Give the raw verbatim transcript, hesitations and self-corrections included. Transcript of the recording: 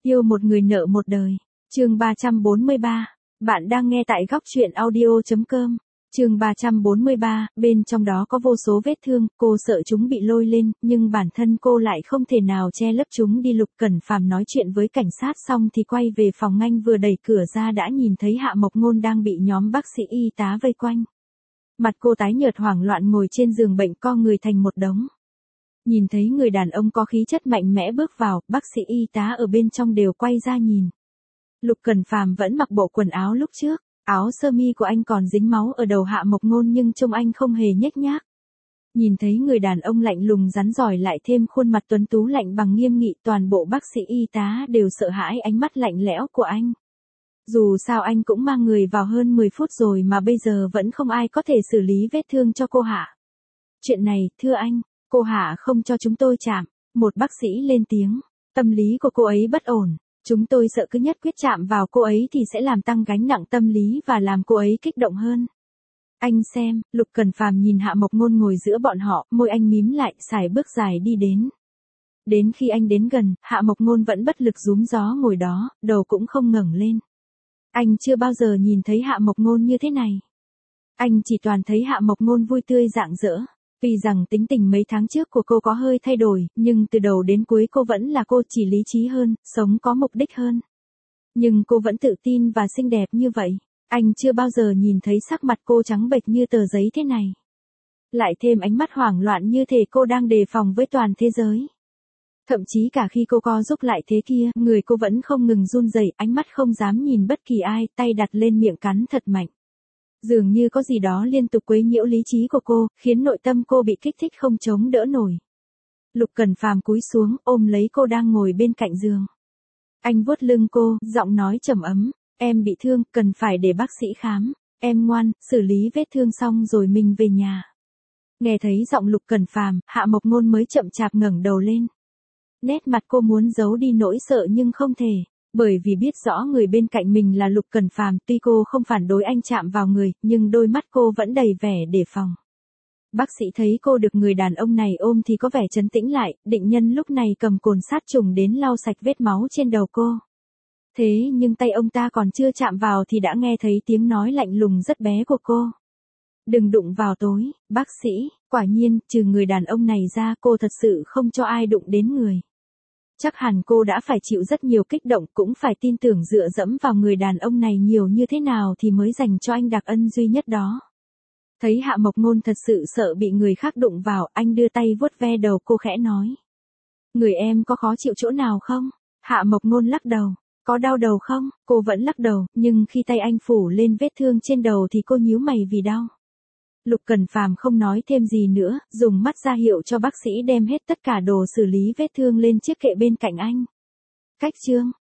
Yêu một người nợ một đời. Chương ba trăm bốn mươi ba. Bạn đang nghe tại góc truyện audio chấm com. Chương ba trăm bốn mươi ba, bên trong đó có vô số vết thương, cô sợ chúng bị lôi lên, nhưng bản thân cô lại không thể nào che lấp chúng đi. Lục Cẩn Phàm nói chuyện với cảnh sát xong thì quay về phòng, anh vừa đẩy cửa ra đã nhìn thấy Hạ Mộc Ngôn đang bị nhóm bác sĩ y tá vây quanh. Mặt cô tái nhợt hoảng loạn ngồi trên giường bệnh co người thành một đống. Nhìn thấy người đàn ông có khí chất mạnh mẽ bước vào, bác sĩ y tá ở bên trong đều quay ra nhìn. Lục Cẩn Phàm vẫn mặc bộ quần áo lúc trước, áo sơ mi của anh còn dính máu ở đầu Hạ Mộc Ngôn nhưng trông anh không hề nhếch nhác. Nhìn thấy người đàn ông lạnh lùng rắn rỏi lại thêm khuôn mặt tuấn tú lạnh bằng nghiêm nghị, toàn bộ bác sĩ y tá đều sợ hãi ánh mắt lạnh lẽo của anh. Dù sao anh cũng mang người vào hơn mười phút rồi mà bây giờ vẫn không ai có thể xử lý vết thương cho cô Hạ. Chuyện này, thưa anh, cô Hạ không cho chúng tôi chạm. Một bác sĩ lên tiếng, tâm lý của cô ấy bất ổn. Chúng tôi sợ cứ nhất quyết chạm vào cô ấy thì sẽ làm tăng gánh nặng tâm lý và làm cô ấy kích động hơn. Anh xem, Lục Cẩn Phàm nhìn Hạ Mộc Ngôn ngồi giữa bọn họ, môi anh mím lại, sải bước dài đi đến. Đến khi anh đến gần, Hạ Mộc Ngôn vẫn bất lực rúm gió ngồi đó, đầu cũng không ngẩng lên. Anh chưa bao giờ nhìn thấy Hạ Mộc Ngôn như thế này. Anh chỉ toàn thấy Hạ Mộc Ngôn vui tươi rạng rỡ. Vì rằng tính tình mấy tháng trước của cô có hơi thay đổi, nhưng từ đầu đến cuối cô vẫn là cô, chỉ lý trí hơn, sống có mục đích hơn. Nhưng cô vẫn tự tin và xinh đẹp như vậy. Anh chưa bao giờ nhìn thấy sắc mặt cô trắng bệch như tờ giấy thế này. Lại thêm ánh mắt hoảng loạn như thể cô đang đề phòng với toàn thế giới. Thậm chí cả khi cô co rúm lại thế kia, người cô vẫn không ngừng run rẩy, ánh mắt không dám nhìn bất kỳ ai, tay đặt lên miệng cắn thật mạnh. Dường như có gì đó liên tục quấy nhiễu lý trí của cô, khiến nội tâm cô bị kích thích không chống đỡ nổi. Lục Cẩn Phàm cúi xuống, ôm lấy cô đang ngồi bên cạnh giường. Anh vuốt lưng cô, giọng nói trầm ấm, em bị thương, cần phải để bác sĩ khám. Em ngoan, xử lý vết thương xong rồi mình về nhà. Nghe thấy giọng Lục Cẩn Phàm, Hạ Mộc Ngôn mới chậm chạp ngẩng đầu lên. Nét mặt cô muốn giấu đi nỗi sợ nhưng không thể. Bởi vì biết rõ người bên cạnh mình là Lục Cẩn Phàm, tuy cô không phản đối anh chạm vào người, nhưng đôi mắt cô vẫn đầy vẻ đề phòng. Bác sĩ thấy cô được người đàn ông này ôm thì có vẻ trấn tĩnh lại, định nhân lúc này cầm cồn sát trùng đến lau sạch vết máu trên đầu cô. Thế nhưng tay ông ta còn chưa chạm vào thì đã nghe thấy tiếng nói lạnh lùng rất bé của cô. Đừng đụng vào tôi, bác sĩ. Quả nhiên, trừ người đàn ông này ra, cô thật sự không cho ai đụng đến người. Chắc hẳn cô đã phải chịu rất nhiều kích động, cũng phải tin tưởng dựa dẫm vào người đàn ông này nhiều như thế nào thì mới dành cho anh đặc ân duy nhất đó. Thấy Hạ Mộc Ngôn thật sự sợ bị người khác đụng vào, anh đưa tay vuốt ve đầu cô khẽ nói. Người em có khó chịu chỗ nào không? Hạ Mộc Ngôn lắc đầu. Có đau đầu không? Cô vẫn lắc đầu, nhưng khi tay anh phủ lên vết thương trên đầu thì cô nhíu mày vì đau. Lục Cẩn Phàm không nói thêm gì nữa, dùng mắt ra hiệu cho bác sĩ đem hết tất cả đồ xử lý vết thương lên chiếc kệ bên cạnh anh. Cách chương,